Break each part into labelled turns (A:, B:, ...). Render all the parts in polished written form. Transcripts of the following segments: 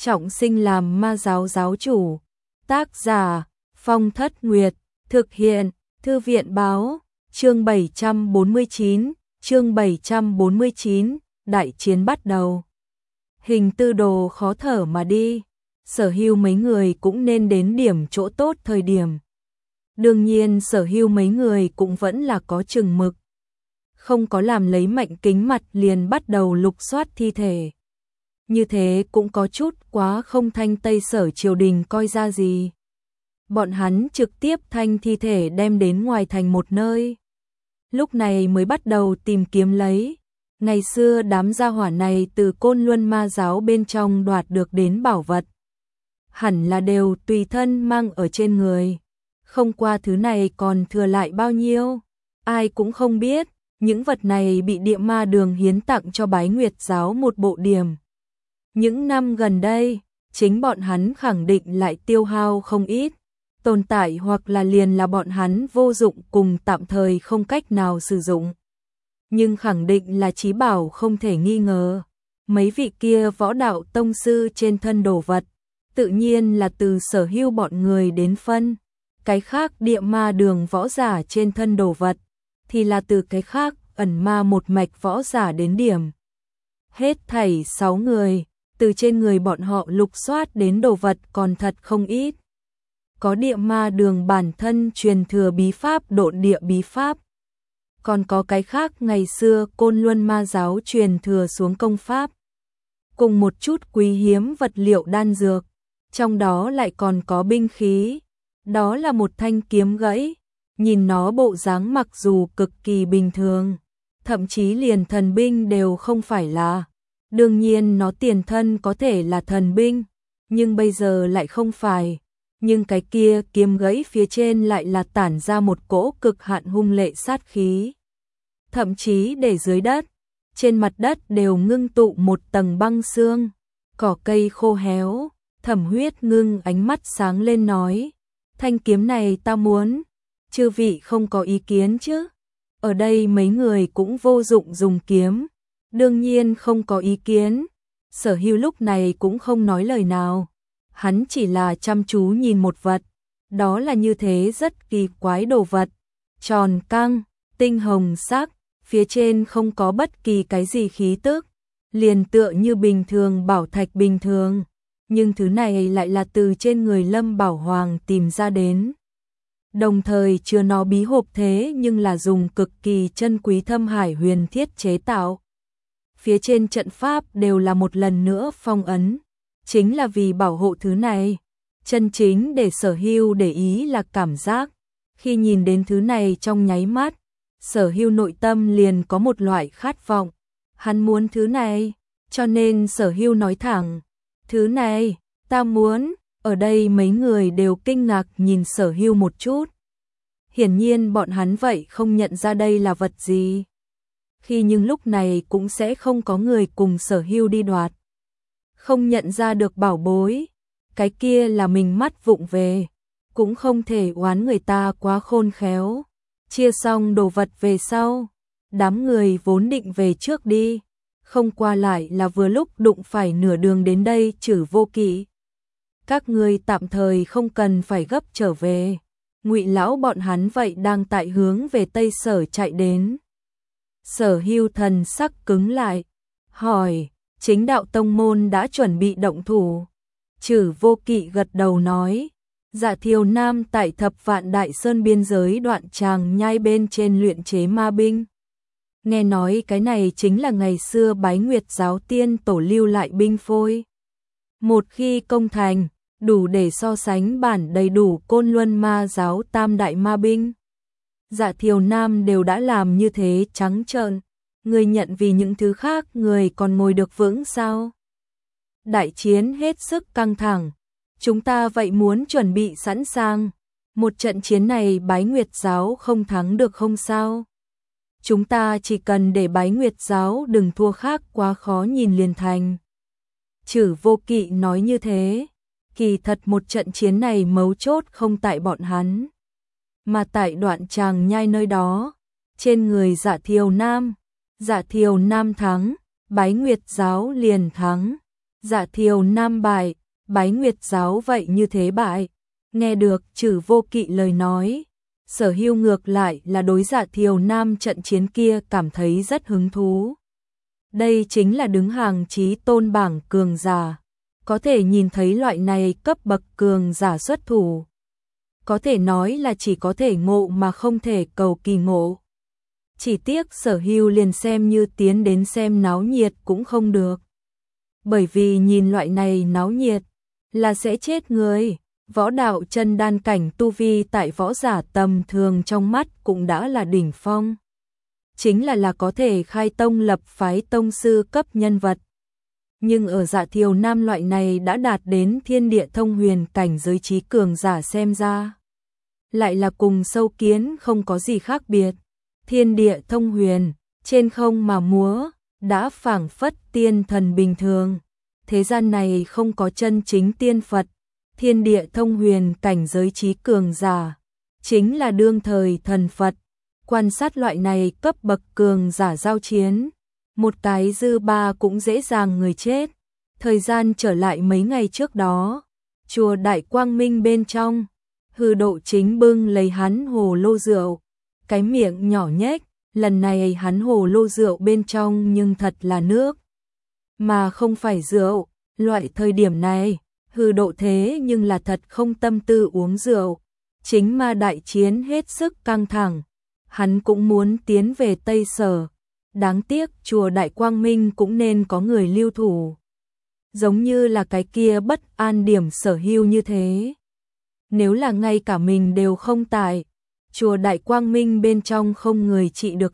A: trọng sinh làm ma giáo giáo chủ. Tác giả Phong Thất Nguyệt, thực hiện Thư viện báo, chương 749, đại chiến bắt đầu. Hình Tư Đồ khó thở mà đi, Sở Hưu mấy người cũng nên đến điểm chỗ tốt thời điểm. Đương nhiên Sở Hưu mấy người cũng vẫn là có chừng mực, không có làm lấy mệnh kính mặt liền bắt đầu lục soát thi thể. Như thế cũng có chút quá không thanh Tây Sở triều đình coi ra gì. Bọn hắn trực tiếp thanh thi thể đem đến ngoài thành một nơi. Lúc này mới bắt đầu tìm kiếm lấy. Ngày xưa đám gia hỏa này từ Côn Luân ma giáo bên trong đoạt được đến bảo vật. Hẳn là đều tùy thân mang ở trên người. Không qua thứ này còn thừa lại bao nhiêu, ai cũng không biết. Những vật này bị Địa Ma Đường hiến tặng cho Bái Nguyệt giáo một bộ điểm. Những năm gần đây, chính bọn hắn khẳng định lại tiêu hao không ít, tồn tại hoặc là liền là bọn hắn vô dụng cùng tạm thời không cách nào sử dụng. Nhưng khẳng định là chí bảo không thể nghi ngờ. Mấy vị kia võ đạo tông sư trên thân đồ vật, tự nhiên là từ Sở Hưu bọn người đến phân. Cái khác Địa Ma Đường võ giả trên thân đồ vật, thì là từ cái khác ẩn ma một mạch võ giả đến điểm. Hết thảy 6 người, từ trên người bọn họ lục soát đến đồ vật còn thật không ít. Có Địa Ma Đường bản thân truyền thừa bí pháp Độn Địa bí pháp. Còn có cái khác ngày xưa Côn Luân ma giáo truyền thừa xuống công pháp. Cùng một chút quý hiếm vật liệu đan dược. Trong đó lại còn có binh khí. Đó là một thanh kiếm gãy. Nhìn nó bộ dáng mặc dù cực kỳ bình thường, thậm chí liền thần binh đều không phải là. Đương nhiên nó tiền thân có thể là thần binh, nhưng bây giờ lại không phải. Nhưng cái kia kiếm gãy phía trên lại là tản ra một cỗ cực hạn hung lệ sát khí. Thậm chí để dưới đất, trên mặt đất đều ngưng tụ một tầng băng xương, cỏ cây khô héo. Thẩm Huyết Ngưng ánh mắt sáng lên nói, thanh kiếm này ta muốn. Chư vị không có ý kiến chứ? Ở đây mấy người cũng vô dụng dùng kiếm. Đương nhiên không có ý kiến. Sở Hưu lúc này cũng không nói lời nào. Hắn chỉ là chăm chú nhìn một vật. Đó là như thế rất kỳ quái đồ vật. Tròn căng, tinh hồng sắc, phía trên không có bất kỳ cái gì khí tức. Liền tựa như bình thường bảo thạch bình thường. Nhưng thứ này lại là từ trên người Lâm Bảo Hoàng tìm ra đến. Đồng thời chứa nó bí hộp thế nhưng là dùng cực kỳ chân quý thâm hải huyền thiết chế tạo. Phía trên trận pháp đều là một lần nữa phong ấn. Chính là vì bảo hộ thứ này. Chân chính để Sở Hưu để ý là cảm giác. Khi nhìn đến thứ này trong nháy mắt, Sở Hưu nội tâm liền có một loại khát vọng. Hắn muốn thứ này, cho nên Sở Hưu nói thẳng. Thứ này, ta muốn. Ở đây mấy người đều kinh ngạc nhìn Sở Hưu một chút. Hiển nhiên bọn hắn vậy không nhận ra đây là vật gì. Khi nhưng lúc này cũng sẽ không có người cùng Sở Hưu đi đoạt. Không nhận ra được bảo bối. Cái kia là mình mắt vụng về. Cũng không thể oán người ta quá khôn khéo. Chia xong đồ vật về sau. Đám người vốn định về trước đi. Không qua lại là vừa lúc đụng phải nửa đường đến đây Trử Vô Kỵ. Các ngươi tạm thời không cần phải gấp trở về. Ngụy lão bọn hắn vậy đang tại hướng về Tây Sở chạy đến. Sở Hưu thần sắc cứng lại, hỏi, chính đạo tông môn đã chuẩn bị động thủ. Trử Vô Kỵ gật đầu nói, Dạ Thiều Nam tại Thập Vạn Đại Sơn biên giới Đoạn Tràng Nhai bên trên luyện chế ma binh. Nghe nói cái này chính là ngày xưa Bái Nguyệt giáo tiên tổ lưu lại binh phôi. Một khi công thành, đủ để so sánh bản đầy đủ Côn Luân ma giáo tam đại ma binh. Dạ Thiều Nam đều đã làm như thế trắng trợn, người nhận vì những thứ khác người còn ngồi được vững sao? Đại chiến hết sức căng thẳng, chúng ta vậy muốn chuẩn bị sẵn sàng. Một trận chiến này Bái Nguyệt giáo không thắng được không sao? Chúng ta chỉ cần để Bái Nguyệt giáo đừng thua khác quá khó nhìn liền thành. Trử Vô Kỵ nói như thế. Kỳ thật một trận chiến này mấu chốt không tại bọn hắn, mà tại Đoạn Tràng Nhai nơi đó, trên người Dạ Thiều Nam. Dạ Thiều Nam thắng, Bái Nguyệt giáo liền thắng. Dạ Thiều Nam bại, Bái Nguyệt giáo vậy như thế bại. Nghe được Trử Vô Kỵ lời nói, Sở Hưu ngược lại là đối Dạ Thiều Nam trận chiến kia cảm thấy rất hứng thú. Đây chính là đứng hàng chí tôn bảng cường giả, có thể nhìn thấy loại này cấp bậc cường giả xuất thủ. Có thể nói là chỉ có thể ngộ mà không thể cầu kỳ ngộ. Chỉ tiếc Sở Hưu liền xem như tiến đến xem náo nhiệt cũng không được. Bởi vì nhìn loại này náo nhiệt là sẽ chết người. Võ đạo chân đan cảnh tu vi tại võ giả tầm thường trong mắt cũng đã là đỉnh phong. Chính là có thể khai tông lập phái tông sư cấp nhân vật. Nhưng ở Dạ Thiều Nam loại này đã đạt đến thiên địa thông huyền cảnh giới trí cường giả xem ra, lại là cùng sâu kiến không có gì khác biệt. Thiên địa thông huyền, trên không mà múa, đã phảng phất tiên thần bình thường. Thế gian này không có chân chính tiên Phật, thiên địa thông huyền cảnh giới trí cường giả, chính là đương thời thần Phật. Quan sát loại này cấp bậc cường giả giao chiến, một cái dư ba cũng dễ dàng người chết. Thời gian trở lại mấy ngày trước đó, chùa Đại Quang Minh bên trong, Hư Độ chính bưng lấy hắn hồ lô rượu, cái miệng nhỏ nhếch, lần này hắn hồ lô rượu bên trong nhưng thật là nước, mà không phải rượu. Loại thời điểm này, Hư Độ thế nhưng là thật không tâm tư uống rượu, chính mà đại chiến hết sức căng thẳng, hắn cũng muốn tiến về Tây Sở. Đáng tiếc chùa Đại Quang Minh cũng nên có người lưu thủ. Giống như là cái kia bất an điểm Sở Hưu như thế. Nếu là ngay cả mình đều không tại, chùa Đại Quang Minh bên trong không người trị được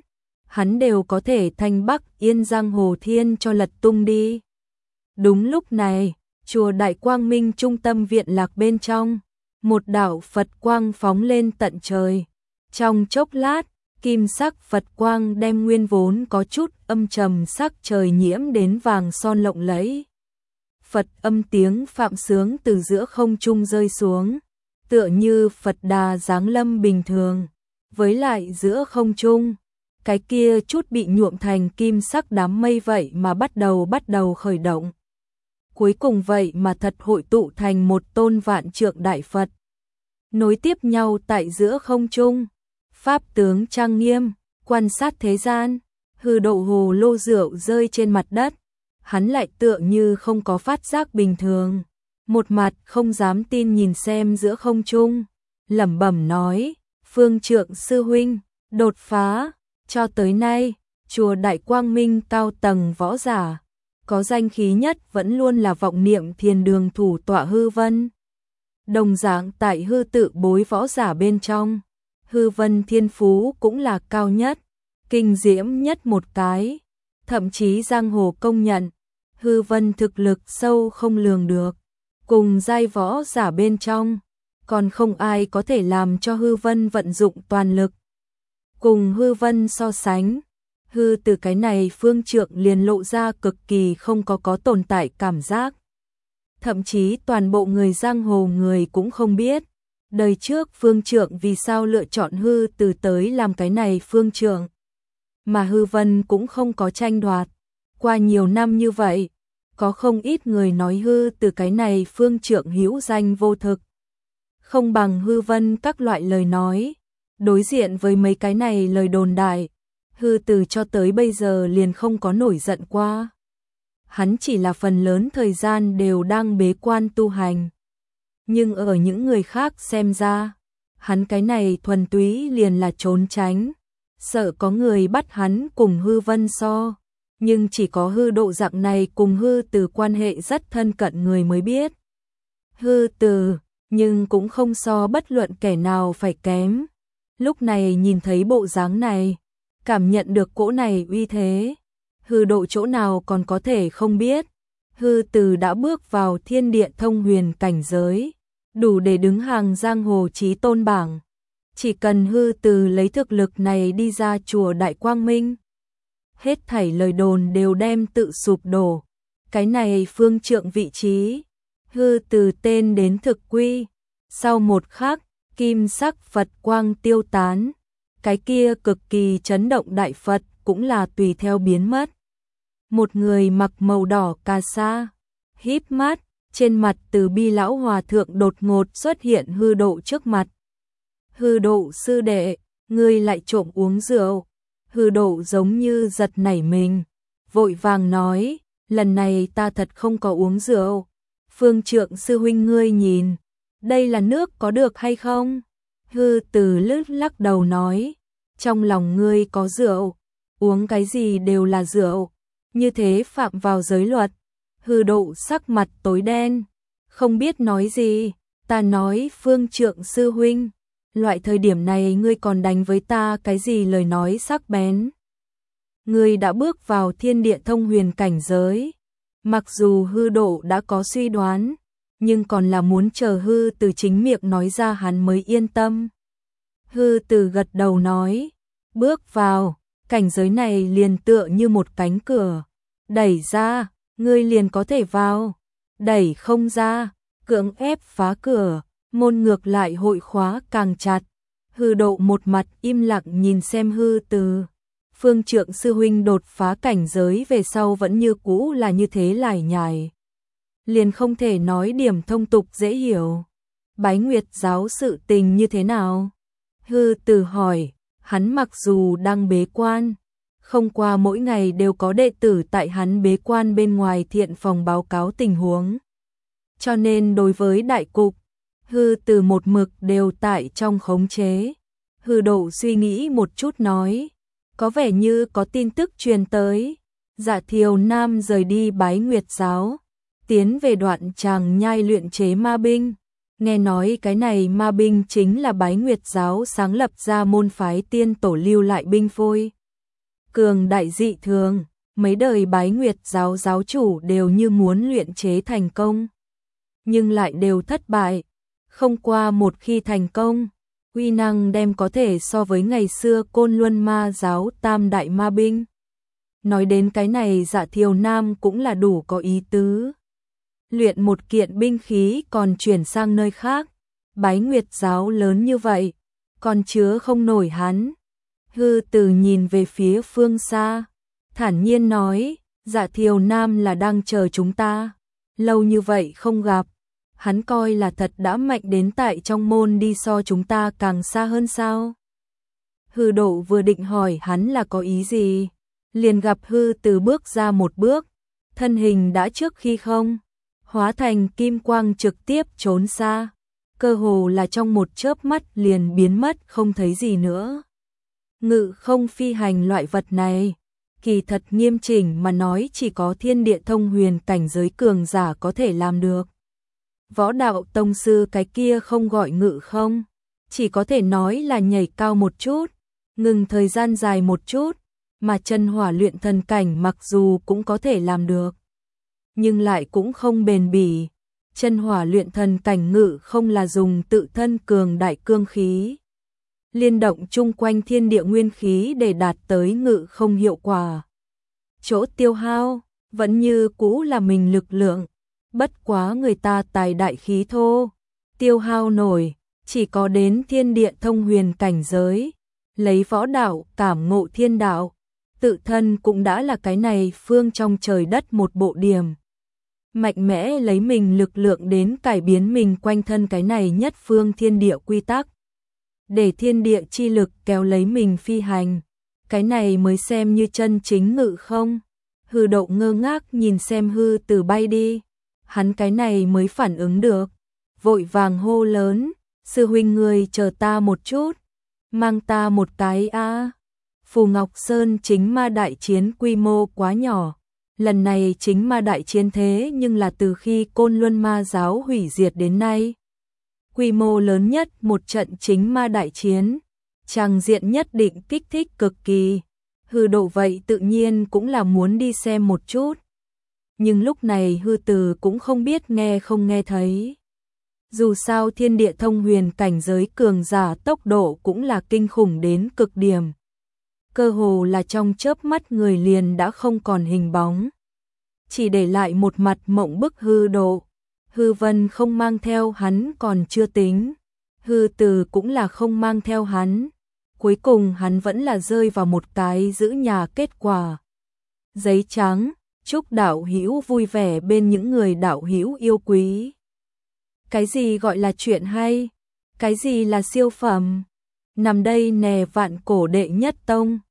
A: hắn đều có thể thanh Bắc Yên giang hồ thiên cho lật tung đi. Đúng lúc này, chùa Đại Quang Minh trung tâm viện lạc bên trong, một đạo Phật quang phóng lên tận trời. Trong chốc lát, kim sắc Phật quang đem nguyên vốn có chút âm trầm sắc trời nhiễm đến vàng son lộng lẫy. Phật âm tiếng phạm sướng từ giữa không trung rơi xuống, tựa như Phật Đà giáng lâm bình thường. Với lại giữa không trung, cái kia chút bị nhuộm thành kim sắc đám mây vậy mà bắt đầu khởi động. Cuối cùng vậy mà thật hội tụ thành một tôn vạn trượng đại Phật. Nối tiếp nhau tại giữa không trung, pháp tướng trang nghiêm, quan sát thế gian. Hư Độ hồ lô rượu rơi trên mặt đất, hắn lại tựa như không có phát giác bình thường, một mặt không dám tin nhìn xem giữa không trung, lẩm bẩm nói: Phương Trượng sư huynh, đột phá. Cho tới nay, chùa Đại Quang Minh cao tầng võ giả, có danh khí nhất vẫn luôn là vọng niệm thiền đường thủ tọa Hư Vân. Đồng dạng tại hư tự bối võ giả bên trong, Hư Vân thiên phú cũng là cao nhất, kinh diễm nhất một cái. Thậm chí giang hồ công nhận, Hư Vân thực lực sâu không lường được, cùng giai võ giả bên trong, còn không ai có thể làm cho Hư Vân vận dụng toàn lực. Cùng Hư Vân so sánh, Hư từ cái này Phương Trượng liền lộ ra cực kỳ không có tồn tại cảm giác. Thậm chí toàn bộ người giang hồ người cũng không biết, đời trước Phương Trượng vì sao lựa chọn Hư từ tới làm cái này Phương Trượng. Mà Hư Vân cũng không có tranh đoạt. Qua nhiều năm như vậy, có không ít người nói Hư từ cái này Phương Trượng hữu danh vô thực, không bằng Hư Vân các loại lời nói. Đối diện với mấy cái này lời đồn đại, Hư từ cho tới bây giờ liền không có nổi giận qua. Hắn chỉ là phần lớn thời gian đều đang bế quan tu hành. Nhưng ở những người khác xem ra, hắn cái này thuần túy liền là trốn tránh, sợ có người bắt hắn cùng Hư Vân so. Nhưng chỉ có Hư Độ dạng này cùng Hư từ quan hệ rất thân cận người mới biết. Hư từ, nhưng cũng không so bất luận kẻ nào phải kém. Lúc này nhìn thấy bộ dáng này, cảm nhận được cỗ này uy thế, Hư Độ chỗ nào còn có thể không biết. Hư từ đã bước vào thiên địa thông huyền cảnh giới, đủ để đứng hàng giang hồ chí tôn bảng. Chỉ cần Hư từ lấy thực lực này đi ra chùa Đại Quang Minh, hết thảy lời đồn đều đem tự sụp đổ. Cái này Phương Trượng vị trí, Hư từ tên đến thực quy. Sau một khắc, kim sắc Phật quang tiêu tán, cái kia cực kỳ chấn động đại Phật cũng là tùy theo biến mất. Một người mặc màu đỏ cà sa, híp mắt, trên mặt Từ Bi lão hòa thượng đột ngột xuất hiện Hư Độ trước mặt. Hư Độ sư đệ, ngươi lại trộm uống rượu. Hư Độ giống như giật nảy mình, vội vàng nói, lần này ta thật không có uống rượu. Phương Trượng sư huynh ngươi nhìn, đây là nước có được hay không? Hư Từ lắc đầu nói, trong lòng ngươi có rượu, uống cái gì đều là rượu, như thế phạm vào giới luật. Hư Độ sắc mặt tối đen, không biết nói gì. Ta nói Phương Trượng sư huynh, loại thời điểm này ngươi còn đánh với ta cái gì lời nói sắc bén? Ngươi đã bước vào thiên địa thông huyền cảnh giới. Mặc dù Hư Độ đã có suy đoán, nhưng còn là muốn chờ Hư Từ chính miệng nói ra hắn mới yên tâm. Hư Từ gật đầu nói, bước vào, cảnh giới này liền tựa như một cánh cửa, đẩy ra, ngươi liền có thể vào, đẩy không ra, cưỡng ép phá cửa, môn ngược lại hội khóa càng chặt. Hư Độ một mặt im lặng nhìn xem Hư Từ. Phương Trượng sư huynh đột phá cảnh giới về sau vẫn như cũ là như thế lải nhải, liền không thể nói điểm thông tục dễ hiểu. Bái Nguyệt giáo sự tình như thế nào? Hư Từ hỏi. Hắn mặc dù đang bế quan, không qua mỗi ngày đều có đệ tử tại hắn bế quan bên ngoài thiện phòng báo cáo tình huống, cho nên đối với đại cục, Hư Từ một mực đều tại trong khống chế. Hư Độ suy nghĩ một chút nói, có vẻ như có tin tức truyền tới, Dạ Thiều Nam rời đi Bái Nguyệt giáo, tiến về Đoạn Tràng Nhai luyện chế ma binh. Nghe nói cái này ma binh chính là Bái Nguyệt giáo sáng lập ra môn phái tiên tổ lưu lại binh phôi. Cường đại dị thường, mấy đời Bái Nguyệt giáo giáo chủ đều như muốn luyện chế thành công, nhưng lại đều thất bại. Không qua một khi thành công, uy năng đem có thể so với ngày xưa Côn Luân ma giáo tam đại ma binh. Nói đến cái này Dạ Thiều Nam cũng là đủ có ý tứ. Luyện một kiện binh khí còn chuyển sang nơi khác, Bái Nguyệt giáo lớn như vậy, còn chứa không nổi hắn. Hư Từ nhìn về phía phương xa, thản nhiên nói, Dạ Thiều Nam là đang chờ chúng ta, lâu như vậy không gặp, hắn coi là thật đã mạnh đến tại trong môn đi so chúng ta càng xa hơn sao? Hư Độ vừa định hỏi hắn là có ý gì, liền gặp Hư Từ bước ra một bước, thân hình đã trước khi không, hóa thành kim quang trực tiếp trốn xa, cơ hồ là trong một chớp mắt liền biến mất không thấy gì nữa. Ngự không phi hành loại vật này, kỳ thật nghiêm chỉnh mà nói chỉ có thiên địa thông huyền cảnh giới cường giả có thể làm được. Võ đạo tông sư cái kia không gọi ngự không, chỉ có thể nói là nhảy cao một chút, ngừng thời gian dài một chút, mà chân hỏa luyện thần cảnh mặc dù cũng có thể làm được, nhưng lại cũng không bền bỉ. Chân hỏa luyện thần cảnh ngự không là dùng tự thân cường đại cương khí, liên động chung quanh thiên địa nguyên khí để đạt tới ngự không hiệu quả. Chỗ tiêu hao vẫn như cũ là mình lực lượng, bất quá người ta tài đại khí thô, tiêu hao nổi, chỉ có đến thiên địa thông huyền cảnh giới, lấy võ đạo cảm ngộ thiên đạo, tự thân cũng đã là cái này phương trong trời đất một bộ điểm. Mạnh mẽ lấy mình lực lượng đến cải biến mình quanh thân cái này nhất phương thiên địa quy tắc, để thiên địa chi lực kéo lấy mình phi hành, cái này mới xem như chân chính ngự không. Hư Độ ngơ ngác nhìn xem Hư Từ bay đi, hắn cái này mới phản ứng được, vội vàng hô lớn, sư huynh người chờ ta một chút, mang ta một cái a. Phù Ngọc Sơn chính ma đại chiến quy mô quá nhỏ, lần này chính ma đại chiến thế nhưng là từ khi Côn Luân ma giáo hủy diệt đến nay, quy mô lớn nhất một trận chính ma đại chiến, tràng diện nhất định kích thích cực kỳ. Hư Độ vậy tự nhiên cũng là muốn đi xem một chút, nhưng lúc này Hư Từ cũng không biết nghe không nghe thấy. Dù sao thiên địa thông huyền cảnh giới cường giả tốc độ cũng là kinh khủng đến cực điểm, cơ hồ là trong chớp mắt người liền đã không còn hình bóng, chỉ để lại một mặt mộng bức Hư Độ. Hư Vân không mang theo hắn còn chưa tính, Hư Từ cũng là không mang theo hắn, cuối cùng hắn vẫn là rơi vào một cái giữ nhà kết quả. Giấy trắng, Chúc đạo hữu vui vẻ bên những người đạo hữu yêu quý. Cái gì gọi là chuyện hay? Cái gì là siêu phẩm? Nằm đây nè vạn cổ đệ nhất tông.